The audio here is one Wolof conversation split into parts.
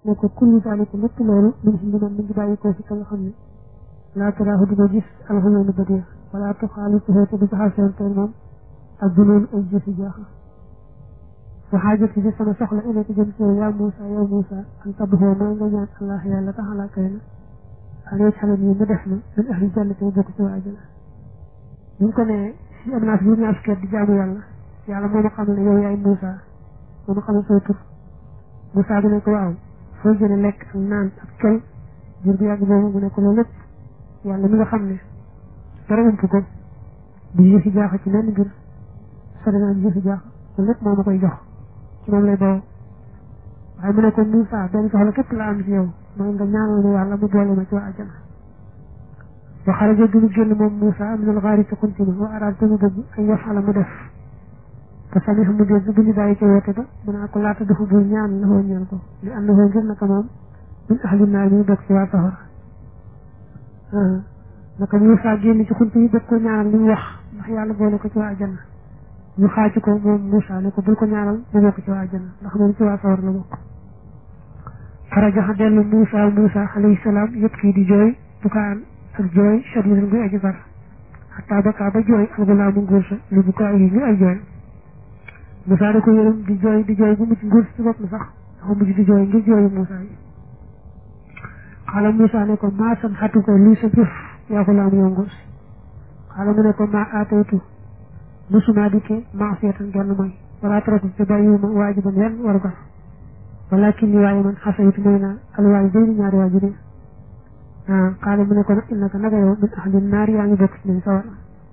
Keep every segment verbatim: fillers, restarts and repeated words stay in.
ne ko kullu zalika lépp loolu min si liman mi ngi bàyyi ko si ka nga xam ne laa taraahu di nga gis alxuyoonu bët ya wala tuxaalituhu te du jaxaseen tey moom ak junoon ay jëfi jaaxa wa xaajati si sama soxla ila ci jëm ci yow yaa Moussa yow Moussa an tabxoo mooy nga ñaan allah yàlla taxalaa kay na alee xale nii mu def na min ahli janna te bokk ci waa ajana ñu ngi ko ne si am naa fi ñaar fukki at di jaamu yàlla yàlla moo ma xamal ne yow yaay Moussa moo ma xamal say tur Moussa bi ne ko waaw foo jële lekk ak naan ak col jur bi yàgg boobu mu ne ko loolu lépp yàlla mi nga xam ne dara ump ko di jëfi jaaxa ci lenn mbir sori naa di jëfi jaaxa loolu lépp moo ma koy jox ci moom lay bawoo waaye mu ne ko Moussa benn soxla képp la am ci yow mooy nga ñaanal ma yàlla mu boole ma ci waa ajana wa xaraja bi mu génn moom Moussa min al gaari ci xunti ma wa araad te mu bëgg ay yafala mu def te sami mu dégg bu ñu bàyyi ci woote ba mu naa ko laata dafa bul ñaan la hoo ñaan ko li am na hoo ngir naka moom min ahli naar ñu bokk ci waa safara naka Moussa génn ci xunti yi bëgg ko ñaanal li mu wax ndax yàlla boole ko ci waa ajana ñu xaaci ko moom Moussa ne ko bul ko ñaanal mu bokk ci waa ajana ndax moom ci waa safara la bokk farajaxa dellu Moussa Moussa alayhi salaam yëpp kii di jooy bukaan ak jooy shadiidun guy aji bar xataa bakaa ba jooy alxulaamu nguur sa li bu ko ay ñu ay jooy Moussa da ko yërëm di jooy di jooy bu mujj nguur si bopp na sax dafa mujj di jooy ngir jooyu Moussa yi xaala Moussa ne ko maa san xatu ko lii sa jëf yaa xulaamu yow nguur si xaala mu ne ko maa aataytu musuma dikke maasiyatan genn mooy wala taratu te bàyyiwuma waajiban yenn warugar walakin ni waaye man xasaytu mooy naa alwaay bayni ñaari waajur ah xaala mu ne ko nag innaka naka yow min ahli naar yaa ngi bokk ci nañ sawar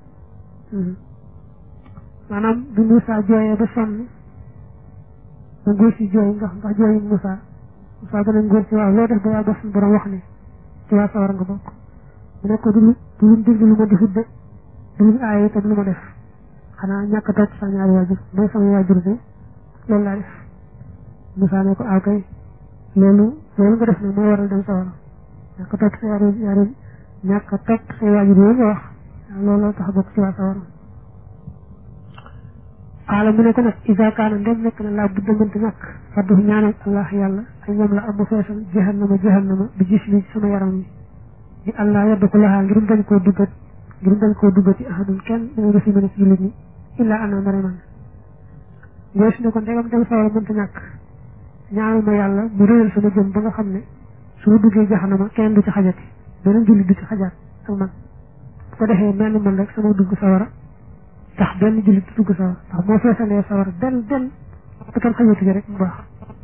maanaam bi Moussa jooyee ba sonn ba góor si jooy ndax ndax jooyi Moussa Moussa ba ne góor si waaw loo def ba yàlla suñu borom wax ne ci waa sawar nga bokk mu ne ko du lu du lu dégg lu ma defut de du lu aaye itam lu ma def xanaa ñàkk a topp sa ñaari waajur mooy sama waajur de loolu laa def Moussa ne ko aw kay loolu loolu nga def nag moo waral dem sawar ñàkk a topp sa yaari yaari ñàkk a topp sa waajur yooyu nga wax loolu tax a bokk ci waa sawar xaala mu ne ko nag isa kaana ndem nekk na laa budda mënta ñàkk faddu ñaanal allah yàlla ay ñoom la am mu feesal jahannama jahannama bi gis li sama yaram wi di allah yaddu ko laxaa ngir dañ koo duggat ngir dañ koo duggati ahadun kenn dañu defi mën a ci jullit ñi illaa ana mare man ngoo si ne ko ndegam dem sawara mënta ñàkk ñaanal ma yàlla mu réyal sama jëm ba nga xam ne su ma duggee jahannama kenn du ci xajati beneen jullit du ci xajaat ak man bu ko defee mel man rek sama dugg sawara tax benn jullit du dugg sawar ndax moo feesalee sawar del del te kenn xajatu ci rek mu baax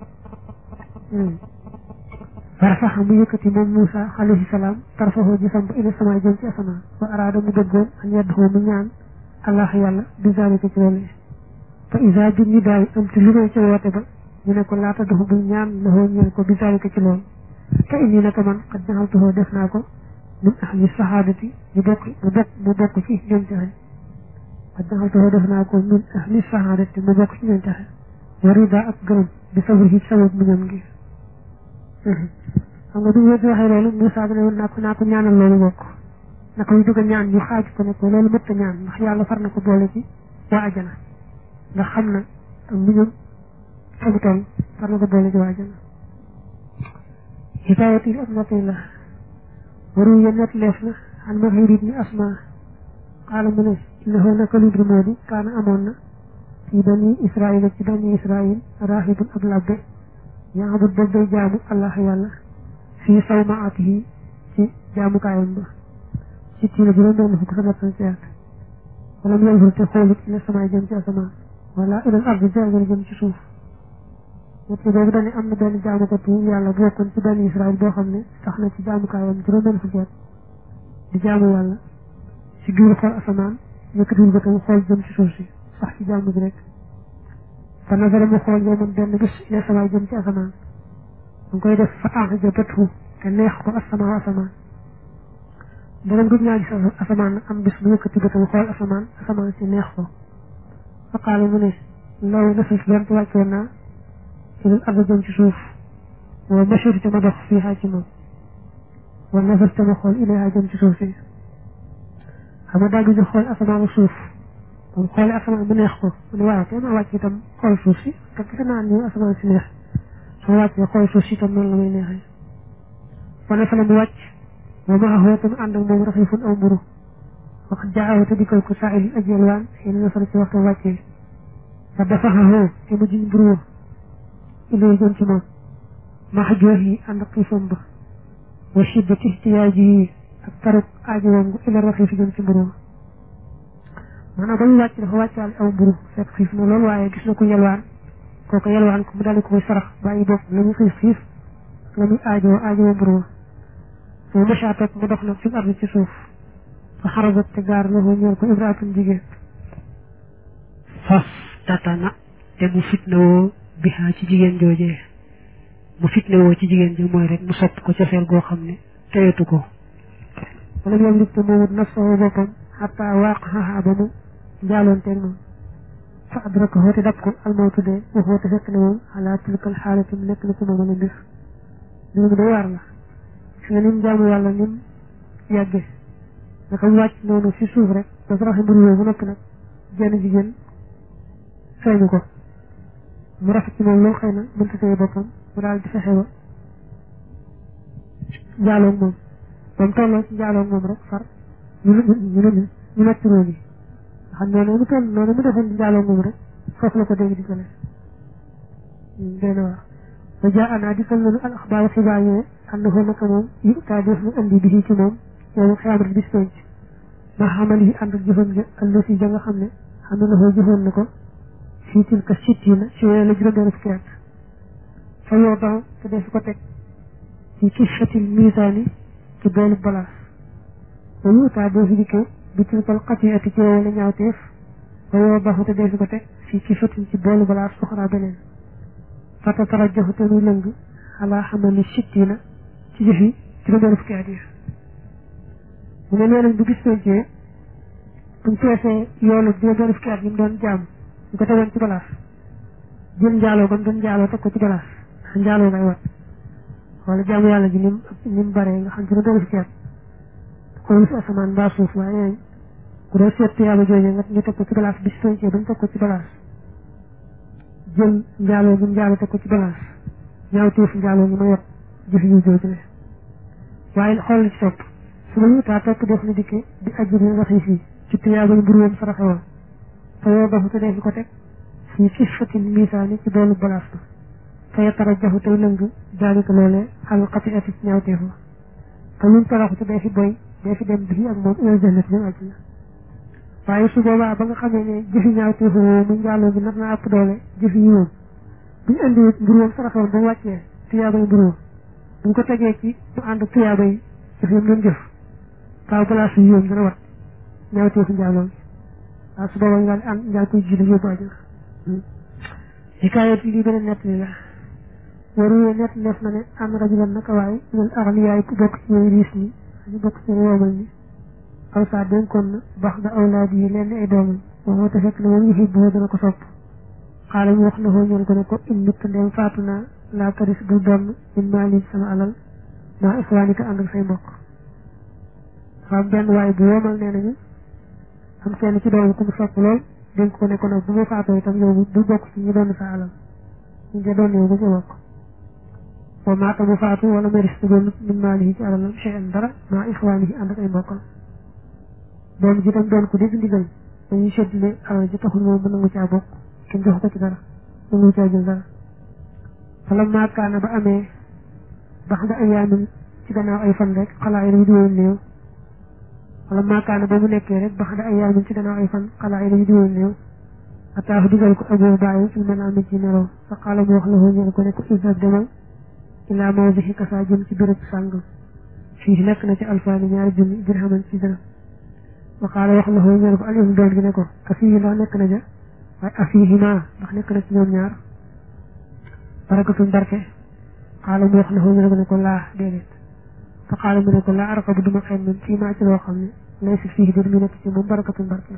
farafaxa mu yëkkati moom Moussa alayhi salaam tarfaxoo ji samp ila sama jëm ci asamaan wa araada mu dëggoon an yadduxoo mu ñaan allah yàlla bi zalika ci loolu fa isa bi ñu daay am ci lu may ci woote ba ñu ne ko laata doxu bu ñaan laxoo ñeel ko bi zalika ci loolu te indi naka man xat jaxaltuxoo def naa ko min ahli sahaadati ñu bokk mu bokk mu bokk ci ñoom ci xaj daxaltoo def naa ko min ahli sahaadati mu bokk ci ñoom taxe warida ak gërëm bi sabri ci sabab mu ñam gi xam nga du wéet waxee loolu Moussa bi ne woon naa ko naa ko ñaanal loolu bokk naka ñu bëgg a ñaan ñu xaaj ko ne ko loolu mëtta ñaan ndax yàlla far na ko boole ci waa ajana ndax xam na ak mu ñam famu toll far na ko boole ci waa ajana hidayat yi ak noppi la waru ya net leef na an ma xëy ni asma xaala mu ne innahu naka lu dul moo di kaana amoon na ci bani israil ci bani israil raahibun ab labbe yaabud boobu day jaamu allah yàlla fii sawmaatihi ci jaamukaayam ba ci tiina juróom benn fukk sama tan ci at wala mu yanzur te xoolut ila samaay jëm ci asamaan wala ilal ardi jaagal jëm ci suuf ñett boobu dañu am na benn jaamukatu yàlla bokkoon ci bani israil boo xam ne sax na ci jaamukaayam juróom benn fukki at di jaamu yàlla ci biir xool asamaan yëkkatiwul ba tam xool jëm ci suuf si sax ci jàmm bi rek fa nazara mu xool yow man benn bis ila samaay jëm ci asamaan mu koy def fa aaja bëtu te neex ko asamaan asamaan beneen gëj naa gis asamaan am bis mu yëkkati ba tam xool asamaan asamaan si neex ko fa qaala mu ne law nafis bent wàccoon naa ilal arda jëm ci suuf wa mashur te ma dox fii xaa ci moom wa nafas te ma xool ilayha jëm ci suuf si xam nga daa gis xool asamaan suuf moom xoolee asamaan bu neex ko mu ne waaw te ma wàcc itam xool suuf si te gis naa ni asamaan si neex su wàccee xool suuf si tam noonu la muy neexee wane fa la mu wàcc wa ma axoo tam ànd ak moom raxifun aw mburu wax jaaw te dikkal ko saa il ajel waan yéen nga fara ci waxtu wàccee fa dafa xaxoo te mu jiñ mburu ilay jëm ci moom max joox yi ànd ak xiifam ba wa shiddati ihtiyaaji yi ak taruk aajowoom gu ila raxif jëm ci mburu maanaam ba ñu wàcc dafa wàccaale aw mburu fekk xiif na loolu waaye gis na ko yelwaan kooku yelwaan ko mu daldi ko koy sarax bàyyi bopp la mu xiif xiif la muy aajoo aajoo mburu mu macha toog mu dox nag fi ardi ci suuf fa xarajat te gaar la ñeel ko ibraatun jigéen fas tatana te mu fitnawoo bihaa ci jigéen joojee mu fitnawoo ci jigéen ji mooy rek mu sopp ko cofeel goo xam ne teyetu ko wala yoom lig te moomut nafsahu boppam xataa waaqaha ba mu njaaloonteeg moom fa adrakahu te dab ko almawtu dee waxoo te fekk ne moom ala tilkal xaalati mu nekk na ci moom la mbir loolu day waar la fi nga nim jaamu yàlla nim yàgge naka mu wàcc noonu fi suuf rek da saraxe mbir yooyu bu noppi nag jenn jigéen feeñu ko mu rafet ci moom loolu xëy na mënta tey boppam mu daal di fexe ba njaaloog moom ba mu tolloo ci njaaloog moom rek far ñu ñu ñu ñu nekk róom yi nga xam noonu mu toll noonu mu defoon di njaaloog moom rek foofu la ko dégg di jële dee na waar ba jaa anaa dikkal nañu al axbaar xibaar yooyu ànd foo naka moom yu taa def na andi bi ci moom yow xiyaamat bis penc ma xamal yi ànd ak jëfam ja àll si ja nga xam ne xam ne la jëfoon na ko fii tilka sittina si yooyu la juróom-benn fukki at fa yoo daw te def ko teg ci kifatil misaani ci boolu balaas ba yu taa doo fi dikkee bi tilkal xatiati ci yooyu la ñaawteef fa yoo daw te def ko teg fii kifatil ci boolu balaas soxraa beneen fata tarajjahu te muy lëng xalaa xamali sittina ci jëfi juróom-benn fukki at yi mu ne nee nañ bu gis pencee buñ peesee yoolu juróom-benn fukki at yi mu doon jaam ñu ko tegoon ci balaas jël njaaloo ba mu doon njaaloo teg ko ci balaas ndax njaaloo ngay wat wala jaamu yàlla ji nim nim bare nga xam juróom-benn fukki at xoolu si asamaan mbaa suuf waaye nee nañ ku doon seet tuyaaba jooje nga ñu teg ko ci balaas bis pencee ba ñu teg ko ci balaas jël njaaloo gi njaaloo teg ko ci balaas ñaaw téef njaaloo gi ma yot jëf yu jooju ne waaye xool ci topp su ma yuutaa topp def na dikke di ajjuri nga xii fii ci tuyaaba mburu woon saraxe woon te yoo dafu te def ko teg fii ci fatil misaani ci doolu balaas ba te yetara jafu tey lëng daalika loolee xal xati ati ci ñaaw téef la te luñ taraxu te dee fi boy dee fi dem bii ak moom il jannat jëm àjjana waaye su boobaa ba nga xamee ne jëfi ñaaw téef woo mu njaaloo bi nar naa ëpp doole jëfi yi woon buñ andi mburu woon saraxe woon ba mu wàccee tuyaaba mburu woon buñ ko tegee ci mu ànd ak tuyaaba yi jëf yam doon jëf kaaw balaas yi yoon dana wat ñaaw téefu njaaloo bi waaw su boobaa nga ànd njaal koy jiitu yóbbu àjjana hikaayat lii beneen nett li la waruwee nett neef na ne am rajulan naka waay ñun axliyaay ku bokk ci ñooy riis ñi ñu bokk ci woomal ñi aw saa dénkoon na bax da awlaad yi leen ay doomam waxoo te fekk na moom yëxib boo dana ko sopp xaala mu wax na foo ñël ko ne ko in nit ndem faatu naa laa taris bul donn min maalin sama alal maa ixwaanika ànd ak say mbokk dafa am benn waay bu woomal nee nañu am kenn ci doom ku mu sopp lool dénk ko ne ko nag bu ma faatoo itam yow bu bokk ci ñu doon sa alal ñu de doon yow bu ci bokk wa maata mu faatu wala maris te doon min maalihi ci alalam cheyan dara maa ixwaanihi ànd ak ay mbokkam doom ji tam doon ko dégg ndigal dañuy seddile alal ji taxul moom mën nangu caa bokk kenn jox ko ci dara nangu caa jël dara fala maakaana ba amee bax nga ay yaamin ci gannaaw ay fan rek xalaa yi di woon néew wala maakaana ba mu nekkee rek bax da ay yaamin ci gannaaw ay fan xalaa yi di woon néew ataafu digal ko aboo bàyyi fi mën a amee ci nelaw fa xaala mu wax la ñeen ko ne ko isab demal ilaa mawdihi kasaa jëm ci béréb sàngam fii nekk na ci alfaani ñaari junni dirhaman ci dërëm wa xaala wax la ñeen ko alim doon gi ne ko a fii ndax nekk na ja waaye a fii himaa ndax nekk na ci ñoom ñaar barakatun barke xaala mu wax la ñeen ko ne ko laa déedéet fa xaala mu ne ko laa araka bu duma xen min fii maa ci loo xam ne lay si fii dir mi nekk ci moom barakatun barke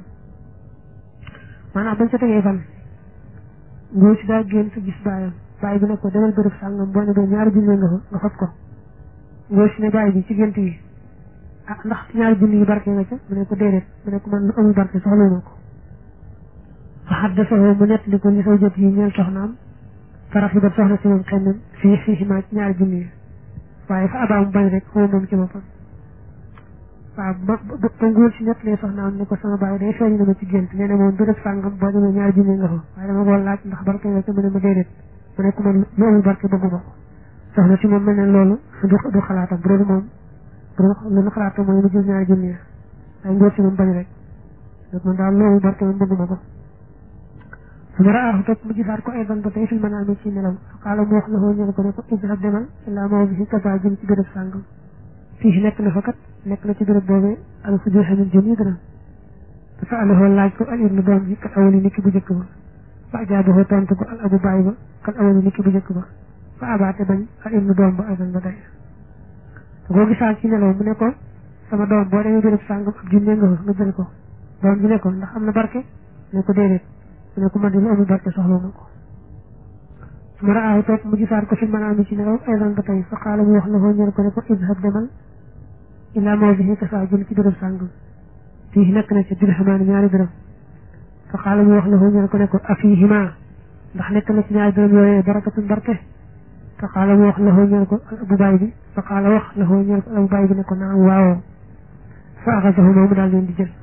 maanaam bañ sa tegee fan ngóor si daa génn sa gis baayam baay bi ne ko demal bërëb sàngam boo ne doo ñaari junne nga fa nga fab ko ngóor si ne baay bi ci gént yi ah ndax ñaari junne yi barke nga ca mu ne ko déedéet mu ne ko man lu amul barke soxla ma ko fa xaddasoo mu nettali ko li saw jot yi ñeel soxnaam farax yi ba soxna si moom xenn fii fii maa ci ñaari junni waaye fa abaa mu bañ rek xaw moom ci boppam waaw ba ba nguur si ñett lee soxna am ne ko sama baay day feeñ na ma ci gént nee na moom bërëb sàngam boo demee ñaari junni nga fa waaye dama ko laaj ndax barke nga ci mu ne ma déedéet mu ne ko man lu amul barke bëgguma ko soxna si moom mel ne loolu du du xalaatam bu doon moom bu doon lu xalaatam mooy mu jël ñaari junni ya waaye nguur si moom bañ rek donc man daal lu amul barke man bëgguma ko su ma raaxu topp mu gisaat ko ay ban ba tey fil mën a amee ci nelaw xaala mu wax la xoo ñëw ko ne ko idhab demal illaa moo bi si kasa jëm ci béréb sàngam fii nekk na fa kat nekk na ci béréb boobee al fu joxe min junni dara dafa alexoo laaj ko al ibnu doom ji kat awali niki bu njëkk ba fa ajaaboo tontu ko al abu baay ba kat awali niki bu njëkk ba fa abaate bañ al ibnu doom ba ay ban ba tey te boo gisaat ci nelaw mu ne ko sama doom boo demee béréb sàngam ab junne nga fa nga jël ko doom ji ne ko ndax am na barke ne ko déedéet mu ne ko man de lu amul barke soxla na ko su ma raaw toog mu gisaat ko fi mën a am ci nelaw ay ban ba tey fa xaala mu wax la foo ñëw ko ne ko idhab demal illaa moo bi ka saa jël ci béréb sàngam fii nekk na ci dirhamaani ñaari dërëm fa xaala mu wax la foo ñëw ko ne ko afiihima ndax nekk na ci ñaari dërëm yooyee barakatun barke fa xaala mu wax la foo ñëw ko abu baay bi fa xaala wax la foo ñëw ko abu baay bi ne ko naam waawoo fa axasahuma mu daal leen di jël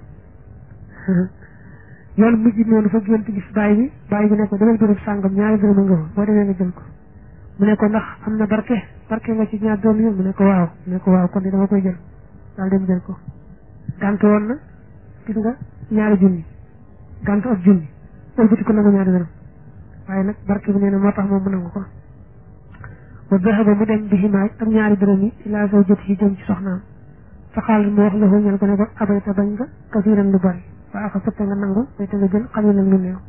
yoon mujj noonu fa gént gis baay bi baay bi ne ko demal béréb sàngam ñaari dërëm nga fa boo demee nga jël ko mu ne ko ndax am na barke barke nga ci ñaar doom yi mu ne ko waaw mu ne ko waaw kon di dama koy jël daal dem jël ko gàntu woon na gis nga ñaari junni gàntu ak junni ëlbati ko nangu ñaari dërëm waaye nag barke bi nee na moo tax moom mu nangu ko wa dahaba mu dem bi himaaj ak ñaari dërëm yi ilaa zawjati yi jëm ci soxnaam fa xaal mu wax la ko ñal ko ne ko abayta bañ nga kasiiran lu bari waa aka sotte nga nangu way te nga jël xalilan lu néew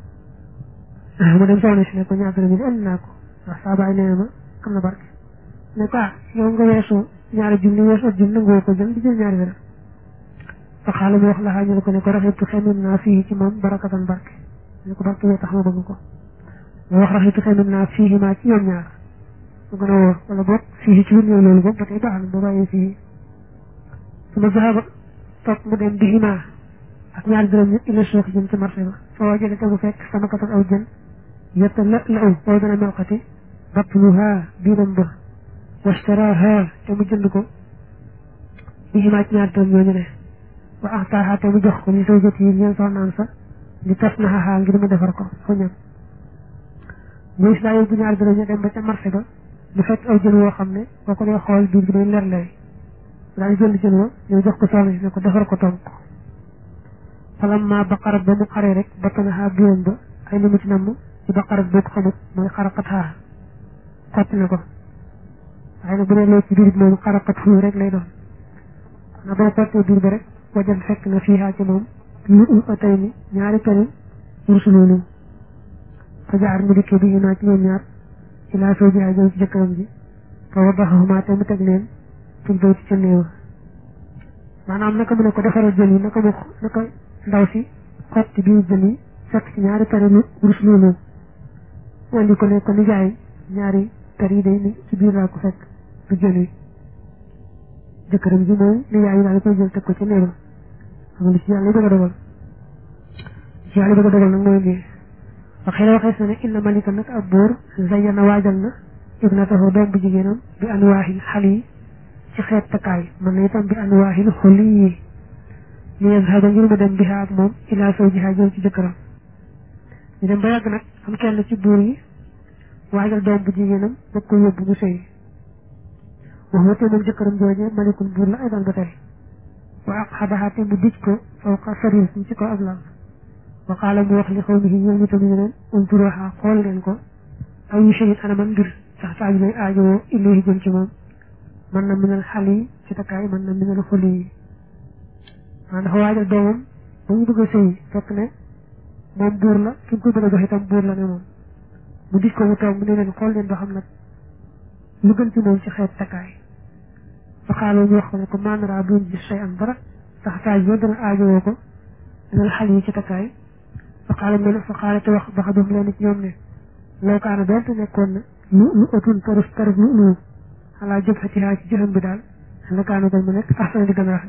mu dem soxna si ne ko ñaar dërëm yi indi naa ko ndax saa baay nee na ma am na barke ne ko ah yow nga weesu ñaari junni weesu ak junni nangoo ko jël di jël ñaari dërëm fa xaala mu wax la xaa ñal ko ne ko raxitu xemim naa fii ci moom barakatan barke ne ko barke yoo tax ma bëgg ko mu wax raxitu xemim naa fii maa ci ñoom ñaar mu gën a wóor wala boog fii ci lu néew loolu boog ba tey baax na ba bàyyee fii su ma zahaba toog mu dem bi himaa ak ñaari dërëm ñi ila suuq jëm ci marché ba fa wajade te bu fekk sama katal aw jën yetta la la aw boo dana melxati batluha biiram ba washtaraha te mu jënd ko bi himaa ci ñaari dërëm ñooñu ne wa axtaaha te mu jox ko li zawjati yi ñeen soxnaam sa li tas na xaxaa ngir mu defar ko fa ñam ñuy si daa yóbbu ñaari dërëm ñu dem ba ca marché ba mu fekk aw jën woo xam ne boo ko dee xool biir bi day leer leer daal di jënd jën wa ñëw jox ko soxna si ne ko defar ko tonk falamma baqarat ba mu xaree rek battanaxaa biiram ba ay li mu ci namm ci baqarat boo ko xamut mooy xaraqat xaa xotti na ko waaye nag bu dee loo ci biir bi moom xaraqat fuu rek lay doon na boo xottee biir ba rek wajan fekk na fii ci moom lu ul atay ni ñaari tani rusuloolu fa jaar mu dikkee bi naa ci ñoom ñaar ci laa soo jaay jëm ci jëkkëram ji fa wadaxahuma te mu teg leen ci dow ci ca néewa maanaam naka mu ne ko defaral jën yi naka mu naka ndaw si xotti biir jën yi fekk ci ñaari tani rusuloolu indi ko ne ko ni jaay ñaari tar yi day ni ci biir laa ko fekk du jën yi jëkkëram ji mooy ni yaay yi daal koy jël teg ko ci néewa xam nga li ci yàlla bëgg a dogal ci yàlla bëgg a dogal nag mooy lii waxee la waxee sa ne inna malika nag ab buur zayyana waajal na ibnatahu doom bu jigéenam bi anwaahil xal yi ci xeet takkaay mën na itam bi anwaahil xoli yi li yazhaba ngir mu dem biha ak moom ilaa zawjiha jëm ci jëkkëram ñu dem ba yàgg nag am kenn ci buur yi waajal doom bu jigéenam bëgg ko yóbbu mu sëy wax wa te moom jëkkëram jooje malikul buur la ay dal ba tey wa aqxabaha te mu dij ko fawqa sarir ñu ci ko ab lal wa qaala mu wax li xawmihi ñoom ñu tamit ne leen unturuha xool leen ko aw yu shay'in ana man mbir sax taaju lay aajowoo ilayhi jëm ci moom mën na minal xal yi ci takkaay mën na minal xuli yi maa dafa waajal doomam ba ñu bëgg a sëy fekk ne moom buur la ki ko bëgg a jox itam buur la ne moom mu dij ko mu toog mu ne leen xool leen ba xam nag lu gën ci moom ci xeet takkaay fa xaaloo ñu wax ko ne ko maanaraa duñ gis say am dara sax taaj boo dana aajowoo ko minal xal yi ci takkaay fa xaala mel fa xaala te wax ba xam leen ci ñoom ne loo kaana doonte nekkoon na lu lu ëtun taruf taruf lu lu xalaa jëb xatihaa ci jëxam bi daal la kaana kon mu nekk ahsana di gën a rafet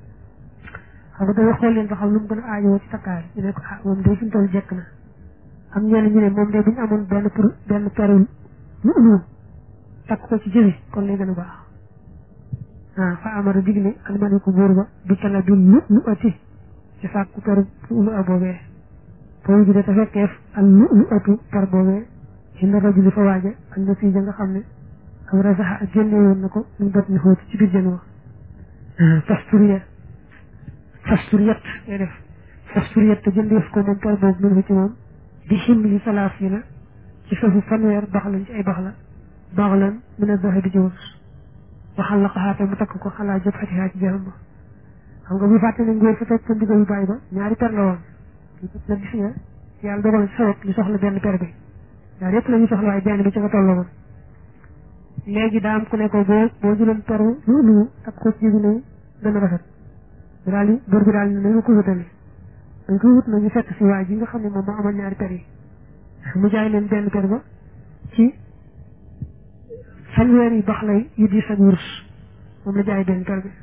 xam nga dañoo xool leen ba xam lu mu gën a aajowoo ci takkaay ñu ne ko ah moom day fi mu toll jekk na am ñenn ñu ne moom de buñ amoon benn pour benn perul lu ulu takk ko ci jëbi kon lay gën a baax ah fa amara digle almaliku buur ba bi tala du lu lu ati ci sàkku peru lu a boobee foofu ji de te fekkeef ak lu lu atu per boobee ci la rajuli fa waaja ak na fii ja nga xam ne am rasaxa ak génne woon na ko ñu bot ni xóot ci biir jën wa fasturiya fasturiyat ngay def fasturiyat te jëndeef ko moom per boobu mën ko ci moom di ximli salaas yi na ci suufu fanweer bax lañ ci ay bax la bax lan mën a doxe di ci wus waxal la xaate mu takk ko xalaa jëp xatihaa ci jaxam ba xam nga bu fàtte ne ngóor fa fekk ndigalu bàyyi ba ñaari per la woon nag gis nga yàlla dogal ci sawet ñu soxla benn per bi ñaar yëpp la ñu soxla waaye benn bi ci nga tolloo woon léegi daa am ku ne ko boo boo jëloon peru lu lu takk ko ci ne gën a rafet bi daal di bër bi daal ne nañu ko wutale dañ ko wut nañu fekk si waay ji nga xam ne moom moo amal ñaari per yi mu jaay leen benn per ba ci fanweer yi bax lay yu di sa wurus moom la jaay benn per bi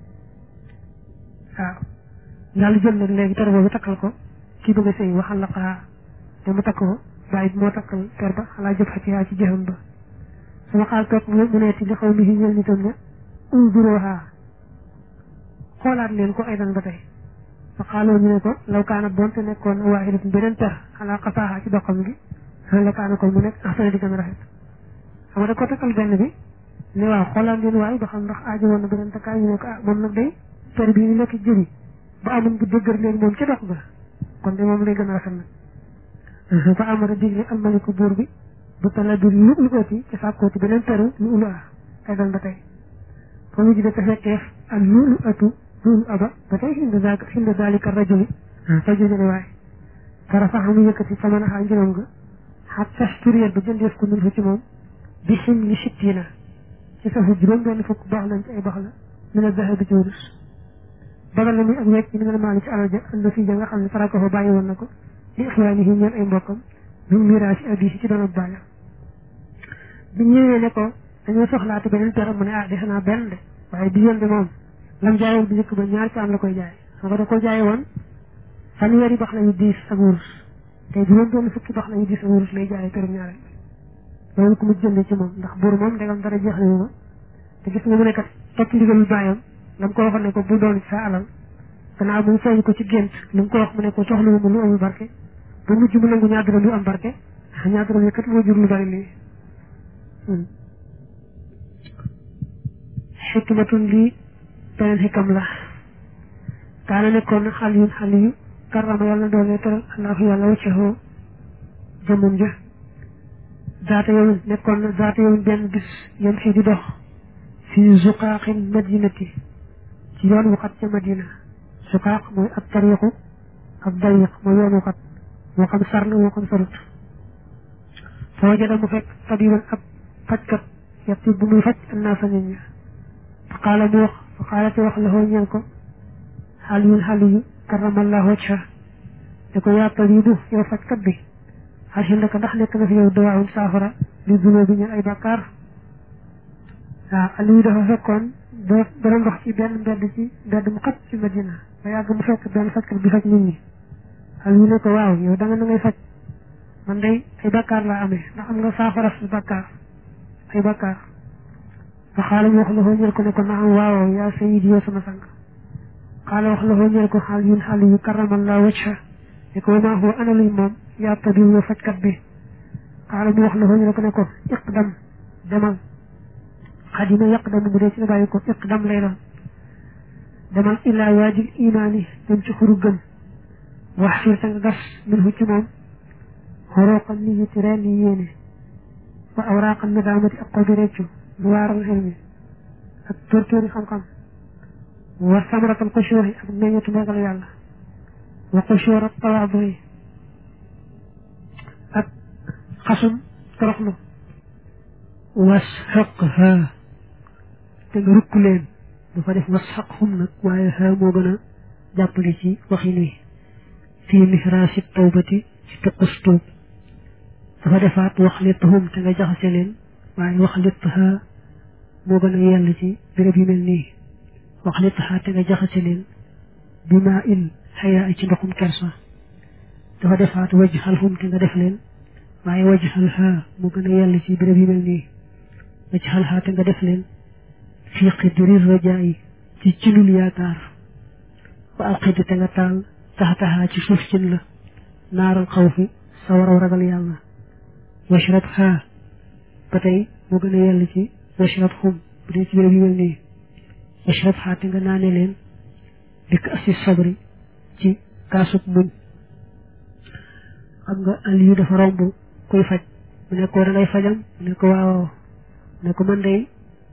waaw daal di jël nag léegi per boobu takkal ko kii bëgg a sëy waxal la xaa te mu takk ko bàyyi moo takkal per ba xalaa jëf xati yaa ci jëxam ba sama xaal toog mu neeti li xaw mi si ñëw nitam ne unzuruha xoolaat leen ko ay dan ba tey fa xaaloo ñu ne ko law kaana doonte nekkoon waaxidatun beneen per xalaa xasaaxa ci doxam gi la kaana ko mu nekk axsana di gën a rafet xam nga da ko takkal benn bi ne waaw xoolaat leen waaye ba xam ndax aajo woon na beneen takkaay ñu ne ko ah moom nag day per bii ñu nekk jëri ba amuñ bu dëggër léegi moom ca dox ga kon de moom lay gën a rafet nag fa amara digle almaliku buur bi bu tala du lu lu ëtti ci sàkkooti beneen peru lu ulu a ay dal ba tey fa mu jide te fekkeef ak lu lu ëttu lu ulu aba ba tey xinda zaka xinda zalika rajuli fa jógene waay fara sax mu yëkkati fa mën a xaa njëmam nga xat sasturiet ba jëndeef ko min fu ci moom bi sim li sittina ci safu juróom benn fukk baax lañ ci ay baax la min a zahe bi ci wurus dagal na muy ak wecc ni nga maali ci alal ja ànd fii ja nga xam ne farako fa bàyyi woon na ko li ixwaanihi ñeen ay mbokkam ñu miraasi abi si ci doon ak bàyyam bi ñëwee ne ko dañoo soxlaatu beneen per mu ne ah defe naa benn de waaye bi yoon de moom lam jaayoon bi njëkk ba ñaar ci am la koy jaay xam nga da ko jaaye woon fanweeri bax la yu diis ak wurus te juróom benn fukki bax la yu diis ak wurus lay jaayee perum ñaareel loolu ko mu jëndee ci moom ndax buur moom ndegam dara jeex nañu ma te gis nga mu ne kat topp ndigalul bàyyam lam ko waxoon ne ko bu doon sa alal gannaaw bu mu feeñ ko ci gént lu mu ko wax mu ne ko soxla mu lu amul barke ba mujj mu nangu ñaar dërëm yu am barke ñaar dërëm yi kat moo jur lu bari lii xikmatun lii beneen xikam la kaana nekkoon na xal yun xal yu karama yàlla doole teral allahu yàlla waccaxoo jëmmam ja zaata yowin nekkoon na zaata yowin benn bis yem fii di dox fii zuqaaqin madinati ci yoon wu xat ca madina zuqaaq mooy ab tariixu ab dayiq mooy yoon wu xat moo xam sar la moo xam sarut fa wajada mu fekk tabiban ab fajkat yetti bu muy faj annaasa nit ña fa qaala mu wax fa qaala te wax la xoo ñeel ko xaliyun xaliyu karamallahu wajha ne ko yaa tabibu yow fajkat bi xal xindaka ndax nekk na fi yow dawaawun saafara li dunoo bi ñeen ay bàkkaar waaw aliyu dafa fekkoon da dana ndox ci benn mbedd ci mbedd mu xat ci madina ba yàgg mu fekk benn fajkat bi faj nit ñi aliyu ne ko waaw yow da nga na ngay faj man day ay bàkkaar laa amee ndax am nga saafara si bàkkaar ay bàkkaar fa xaala mu wax la foo ñeel ko ne ko naam waaw yaa sayidi yow sama sang xaala wax la foo ñeel ko xaal yun xaal yu karamallahu wajha ne ko maa huwa ana luy moom yaa tabiw yow fajkat bi xaala mu wax la foo ñeel ko ne ko iqdam demal xadima yaqdam bu dee ci la bàyyi ko iqdam lay doon demal illaa waadil imaani dem ci xuru gëm wax fiir ta nga gas min hu ci moom xorooqal niyati reen yi yéene wa awraaqal nadaamati ak xobi reccu bu waaral xel mi ak tóortóori xam-xam wa samratal xushuuri ak meññetu mbegal yàlla wa xushuurat tawaadu yi ak xasum toroxlu wasxaqha te nga rukk leen dafa def wasxaqhum nag waaye xaa moo gën a jàppale ci waxi nii fii mihraasi tawbati ci tuqus tuub dafa defaat wax littahum te nga jaxase leen waaye wax littaha moo gën a yell ci béréb yu mel nii wax littaha te nga jaxase leen bi maa il xayaa ci ndoxum kersa dafa defaat wajhalhum te nga def leen waaye wajhalha mu gën a yell ci béréb yi mel nii wajhalha te nga def leen fii qidri rajaa'i ci cilul yaakaar wa alqid te nga taal taxtaha ci suuf cin la naaral xawfi sa waraw ragal yàlla washrabha ba tey mu gën a yell ci washrabhum bu dee ci béréb yi mel nii washrabha te nga naane leen dikk asi sabri ci kaasub muñ xam nga Aliyu dafa romb kuy faj mu ne ko da ngay fajam mu ne ko waaw mu ne ko man day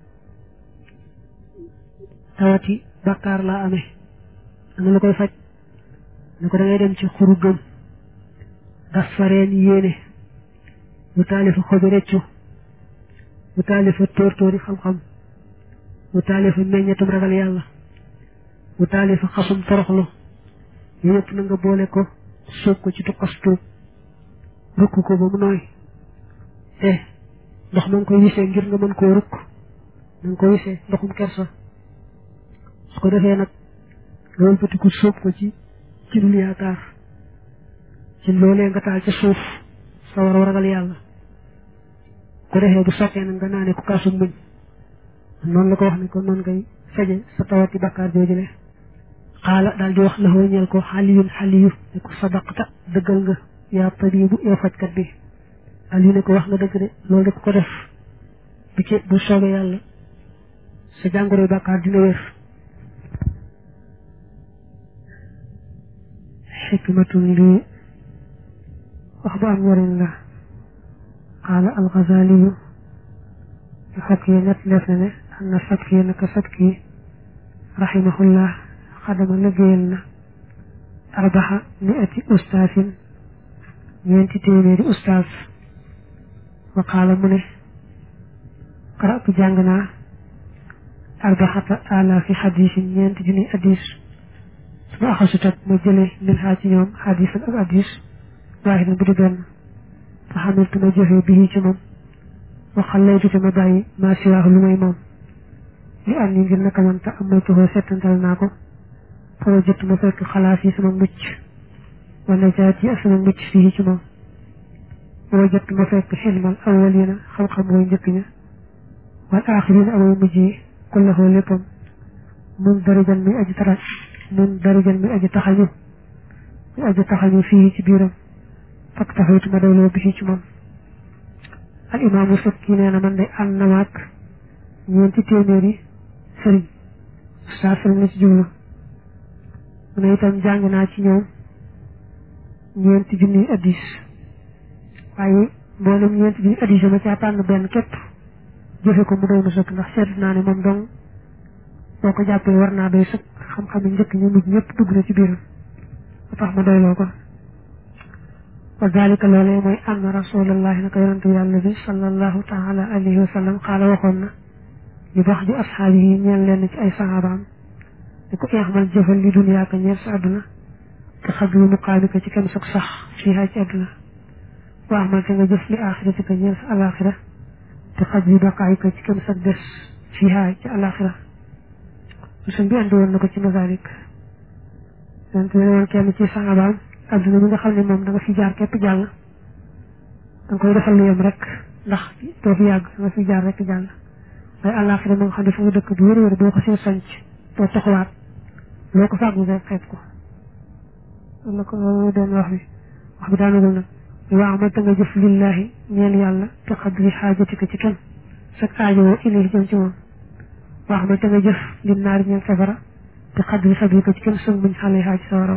tawati bàkkaar laa amee ana la koy faj ne ko da ngay dem ci xuru gëm gas fa reen yéene mu taalifa xobi reccu mu taalifa tóor tóori xam-xam mu taalifa meññetum ragal yàlla mu taalifa xasum toroxlu yooyu yëpp na nga boole ko sóob ko ci tuqas tuub rukk ko ba mu nooy te ndox ma nga koy wisee ngir nga mën koo rukk na nga ko wisee ndoxum kersa su ko defee nag nga wëlbatiku sóob ko ci ci dul yaakaar ci loolee nga taal ca suuf sa war a ragal yàlla ko defee bu sottee nag nga naane ko kaasum muñ noonu la ko wax ne ko noonu ngay faje sa tawati bàkkaar joojule xaala daal di wax la ñeel ko xaliyun xaliyu ne ko sadaqta dëggal nga yaa tabibu yow fajkat bi Aliyu ne ko wax nga dëgg de loolu de ko def bu ci bu soobee yàlla sa jàngoro bàkkaar dina wér xikmatun lii wax bu am njëriñ la qaala alxazaliyu yu xokk yi net leef na ne am na sabki naka sabki rahimahullah xadama liggéeyal na arbaxa miati ustaasin ñeenti téeméeri ustaas wa qaala mu ne qara'tu jàng naa arbaxata alaafi xadiisin ñeenti junni hadiis su ma axasu tat ma jëlee min xaa ci ñoom xadiisan ak hadiis waaxidan bu di benn fa xamiltu ma jëfee bii ci moom wa xallaytu te ma bàyyi maa siwaahu lu may moom li am ni ngir naka man ta amaytuhoo settantal naa ko fa ma jot ma fekk xalaas yi sama mucc wa najaat yi ak sama mucc fii ci moom wa jot ma fekk xilmal awwalina xam-xam way njëkk ña wal aaxirina away mujj yi kullahoo léppam mun darajan muy aji tara mun darajan muy aji taxañu muy aji taxañu fii ci biiram fak taxawit ma doyloo bi ci moom al imaamu Sakki nee na man de ànd na maag ñeenti téeméeri sëriñ saa sëriñ la ci jublu mu ne itam jàng naa ci ñoom ñeenti junni addis waaye mboolem ñeenti junni addis ma caa tànn benn képp jëfe ko mu doy ma sëkk ndax seetlu naa ne moom dong boo ko jàppee war naa doy sëkk xam-xam yi njëkk ñu mujj ñëpp dugg na ci biiram ba tax ma doyloo ko wa dalika loolee mooy anna rasulallahi naka yonante yàlla bi sallallahu taala alayhi wa sallam xaala waxoon na li bax di asxaabi yi ñeel leen ci ay saxaabaam ni ko ixmal jëfal li duniyaa ka ñeel sa àdduna te xadru muqaamika ci kenn sag sax fiihaa ci àdduna wa axmal te nga jëf li axirati ka ñeel sa alaxira te xadru baqaayika ci kenn sag des fiihaa ci alaxira suñ bi andi woon na ko ci masalik yonante ne woon kenn ci saxaabaam adduna bi nga xam ne moom da nga fi jaar képp jàll da nga koy defal lu yem rek ndax doo fi yàgg da nga fi jaar rek jàll waaye àllaaxira ma nga xam ne fu nga dëkk bu wér wér doo ko see sanc doo taxawaat loo ko fàggu rek xeeb ko loolu la ko loolu doon wax bi wax bi daanagul nag waa amal te nga jëf lillahi ñeel yàlla te xadri xaajatika ci kenn sag aajowoo ilay jëm ci moom waa amal te nga jëf lim naari ñeel safara te xadri sabrika ci kenn sëg muñ xale xaaj sa waraw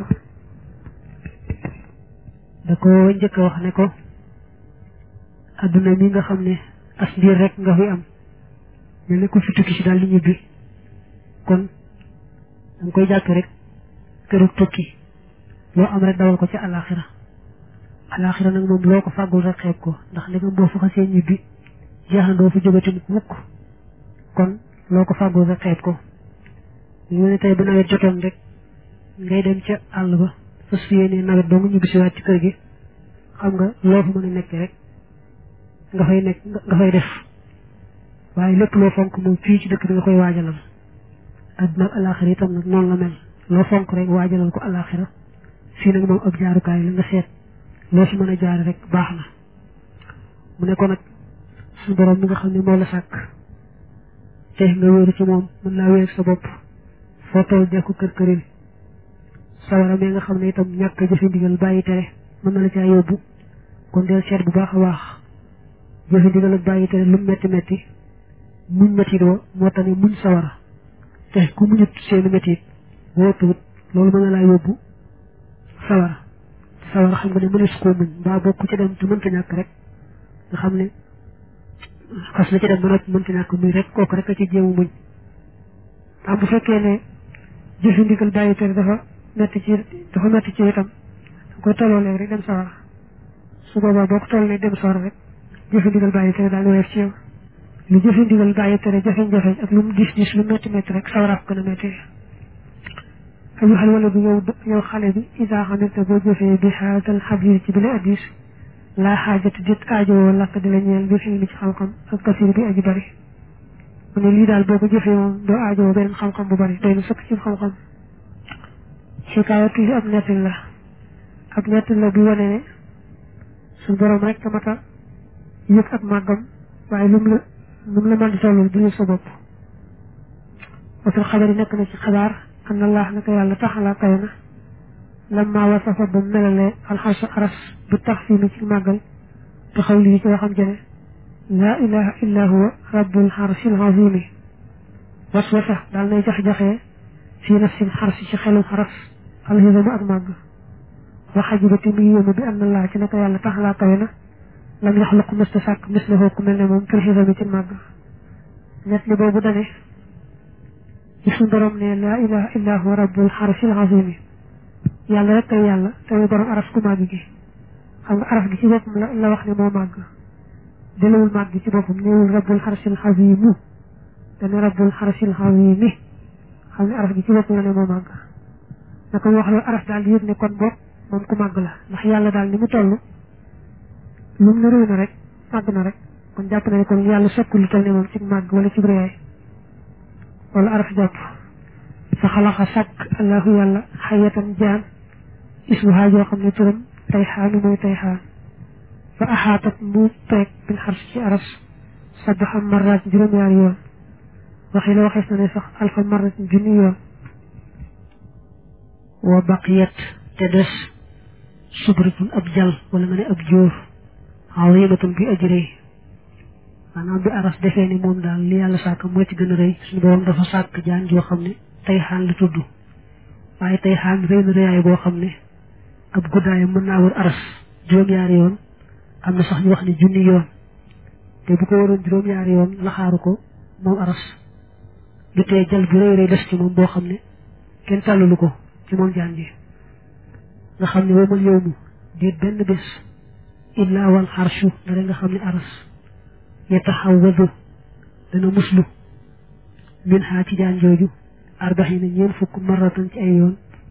da ko njëkk a wax ne ko adduna mi nga xam ne as ndiir rek nga fi am mel ne ku fi tukki si daal di ñibbi kon danga koy jàpp rek kërug tukki loo am rek dawal ko ci alaxira alaxira nag moom loo ko fàggul rek xeeb ko ndax ndegam boo fa xasee ñibbi jeex na doo fa jógati mukk mukk kon loo ko fàggul rek xeeb ko ñu ne tey bu nawet jotoon rek ngay dem ca àll ba fas fi yéene nawet doo nga ñibbi si waat ci kër gi xam nga loo fa mën a nekk rek nga fay nekk nga fay def waaye lépp loo fonk moom fii ci dëkk bi nga koy waajalal adduna ak alaxira itam nag noonu la mel loo fonk rek waajalal ko alaxira fii nag moom ab jaarukaay la nga seet loo si mën a jaar rek baax na mu ne ko nag suñu borom mi nga xam ne moo la sàkk te nga wéeru ci moom mën laa wéer sa bopp foo toll dekku kër këril sawara mi nga xam ne itam ñàkk jëfe ndigal bàyyi tere mën na la caa yóbbu kon del seet bu baax a baax jëfe ndigal ak bàyyi tere lu metti metti muñ metti doo moo tax ne muñ sawara te ku muñut seeni metti boo tuut loolu mën na laa yóbbu sawara sawara xam nga ne mënees koo muñ mbaa bokk ci dem te mënta ñàkk rek nga xam ne xas na ci dem ba noppi mënta ñàkk muy rek kooku rek a ci jéemu muñ am bu fekkee ne jëfe ndigal bàyyi tere dafa metti ci dafa metti ci itam da koy tolloo léegi rek dem sawara su boobaa boo ko tollee dem sawara rek jëfe ndigal bàyyi tere daal di woyof ci yow lu jëfe ndigal bàyyi tere jafe-jafe ak lu mu dis dis lu metti metti rek sawara ko gën a metti ayu xal wala bi yow yow xale bi isa xamante boo jëfee bi xaatal xabir ci bile addis laa xaajati dit aajowoo lakk di la ñeel bi fi mi ci xam-xam ak kasir bi aji bari mu ne lii daal boo ko jëfee moom doo aajowoo beneen xam-xam bu bari doy na sëkk ci xam-xam xikaayatu li ab nettil la ab nettil la bi wane ne su borom rek ka mata yëg ak màggam waaye lu mu la lu mu la mën di tollul du sa bopp wasul xabar yi nekk na ci xabaar an allah naka yàlla taxalaa kawe na lamma wasafa ba melalee alxarsa aras bu tax fii mi ci màggal te xaw lii ci waxam jëne laa ilaha illa huwa rabbul xarsil azimi was wasa daal nay jax-jaxee fii nafsil xarsi ci xelum xaras alxisamu ak màgg waxajibati muy yéemu bi an allah ci naka yàlla taxalaa kawe na lam yaxluq mësta sàkk mislahu ku mel ne moom fil xisami ci màgg ñett li boobu dane ci suñu borom ne laa ilaha illa huwa rabbul xarsil azimi yàlla rek kay yàlla tey borom aras ku màgg gi xam nga aras gi ci boppam la la wax ne moo màgg delawul màgg gi ci boppam néewul rabbul xarsil azimu dane rabbul xarsil azimi xam ne aras gi ci boppam la ne moo màgg naka wax loolu aras daal di yëg ne kon bopp moom ku màgg la ndax yàlla daal ni mu toll lu mu ne réy na rek màgg na rek kon jàpp na ne kon yàlla sokkul lu toll ne moom ci màgg wala ci réyaay wala aras jàpp fa xalaqa sàkk allahu yàlla xayatan jaan ismuhaa joo xam ne turam tay xaanu mooy tay xaan fa axaatat mu peeg bil xars ci aras sabaxa marrat juróom-ñaari yoon waxi la waxees na ne sax alfa marrat junni yoon wa baqiyat te des subratun ab jal wala nga ne ab jóor azimatun bi aji rëy maanaam bi aras defee ni moom daal li yàlla sàkk moo ci gën a rëy suñu borom dafa sàkk jaan joo xam ne tay xaan la tudd waaye tay xaan rëy na rëyaay boo xam ne ab guddaayam mën naa wër aras juróom-ñaari yoon am na sax ñu wax ne junni yoon te bu ko waroon juróom-ñaari yoon laxaaru ko moom aras du tee jal bu rëy rëy des ci moom boo xam ne kenn tàllalu ko ci moom jaan ji nga xam ne woomal yow mu déet benn bés illaa wal xarshu dara nga xam ne aras yataxawwadu dana muslu min xaa ci jaan jooju arbaxina ñeen fukk maratan ci ay yoon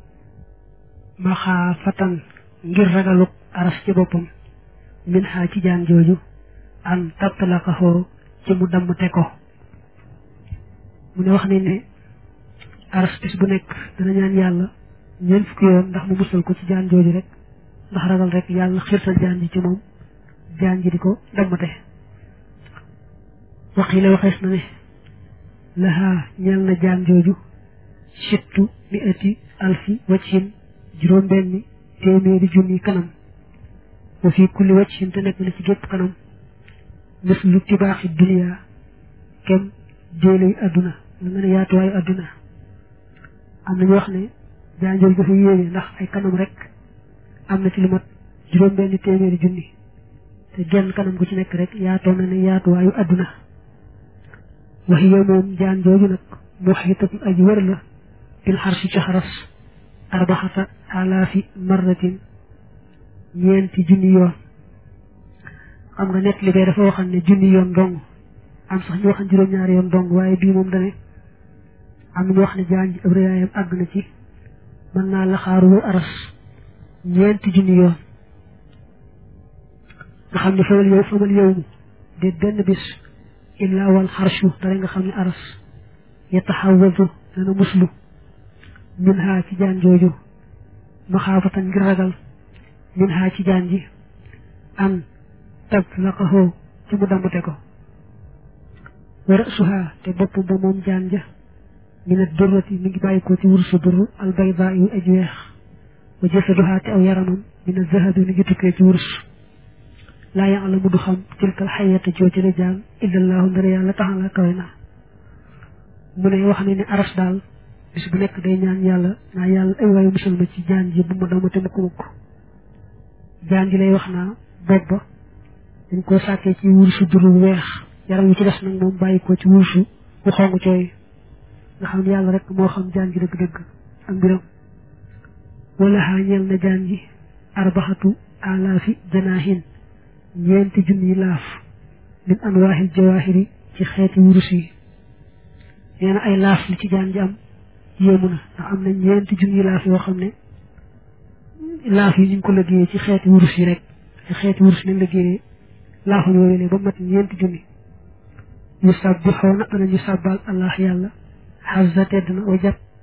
maxaafatan ngir ragaluk aras ci boppam min xaa ci jaan jooju an tabtalaqaxoo ci mu damm te ko mu ne wax ne ne aras bis bu nekk dana ñaan yàlla ñeen fukki yoon ndax mu musal ko ci jaan jooju rek ndax ragal rek yàlla xirtal jaan ji ci moom jaan ji di ko dammate waxiila waxees na ne lahaa ñeel na jaan jooju sittu mi ati alfi waccin juróom benni téeméeri junni kanam wa fii kulli waccin te nekk na ci gépp kanam mislu tibaaxi duniyaa kem déelay adduna lu nga ne yaatuwaayu adduna am nañu wax ne jaan jooju dafa yéeme ndax ay kanam rek am na ci lu mat juróom benni téeméeri junni te genn kanam gu ci nekk rek yaatoo na ne yaatuwaayu adduna waxi yow moom jaan jooju nag muhitatun aji wër la bil xarsi ci xaras arbaxata alaafi marratin ñeenti junni yoon xam nga nett li kay dafa waxal ne junni yoon dong am sax ñu waxal juróom-ñaari yoon dong waaye bii moom dane am nañu wax ne jaan ji ab rëyaayam àgg na ci mën naa la xaaru aras ñeenti junni yoon nga xam ne famal yow famal yow mu de benn bis illaa wal xarshu dara nga xam ne aras yataxawwadu dana muslu min haa ci jaan jooju maxaafatan ngir ragal min haa ci jaan ji an tatlaqahu ci mu dambute ko wa ra'suha te bopp ba moom jaan ja min ad-durrati mi ngi bàyyi ko ci wursu durr al bayda yu aj weex wa jasaduha te aw yaramam min az-zahabi mi ngi tukkee ci wurs laa ya'lamu du xam tilkal xayata jooju la jaan illa allahu ndara yàlla taxala kawe na mu ne wax ne ne aras daal bis bu nekk day ñaan yàlla naa yàlla ay waayu musal ma ci jaan ji bu ma damate mukk mukk jaan ji lay wax naa bopp ba dañ koo sàkkee ci wursu durr bu weex yaram wi ci des nag moom bàyyi ko ci wursu bu xong cooy nga xam yàlla rek moo xam jaan ji dëgg-dëgg ak mbiram wala xaa ñeel na jaan ji arbaxatu alaafi janaahin ñeenti junni laaf min anwaahil jawaahiri ci xeeti wurus yi nee na ay laaf li ci jaan ji am yéemu na ndax am na ñeenti junni laaf yoo xam ne laaf yi ñu ngi ko liggéeyee ci xeeti wurus yi rek ci xeeti wurus lañ liggéeyee laafu yooyu ne ba mat ñeenti junni yu sabbixoona ana ñu sàbbaal allah yàlla xazza tedd na wa jat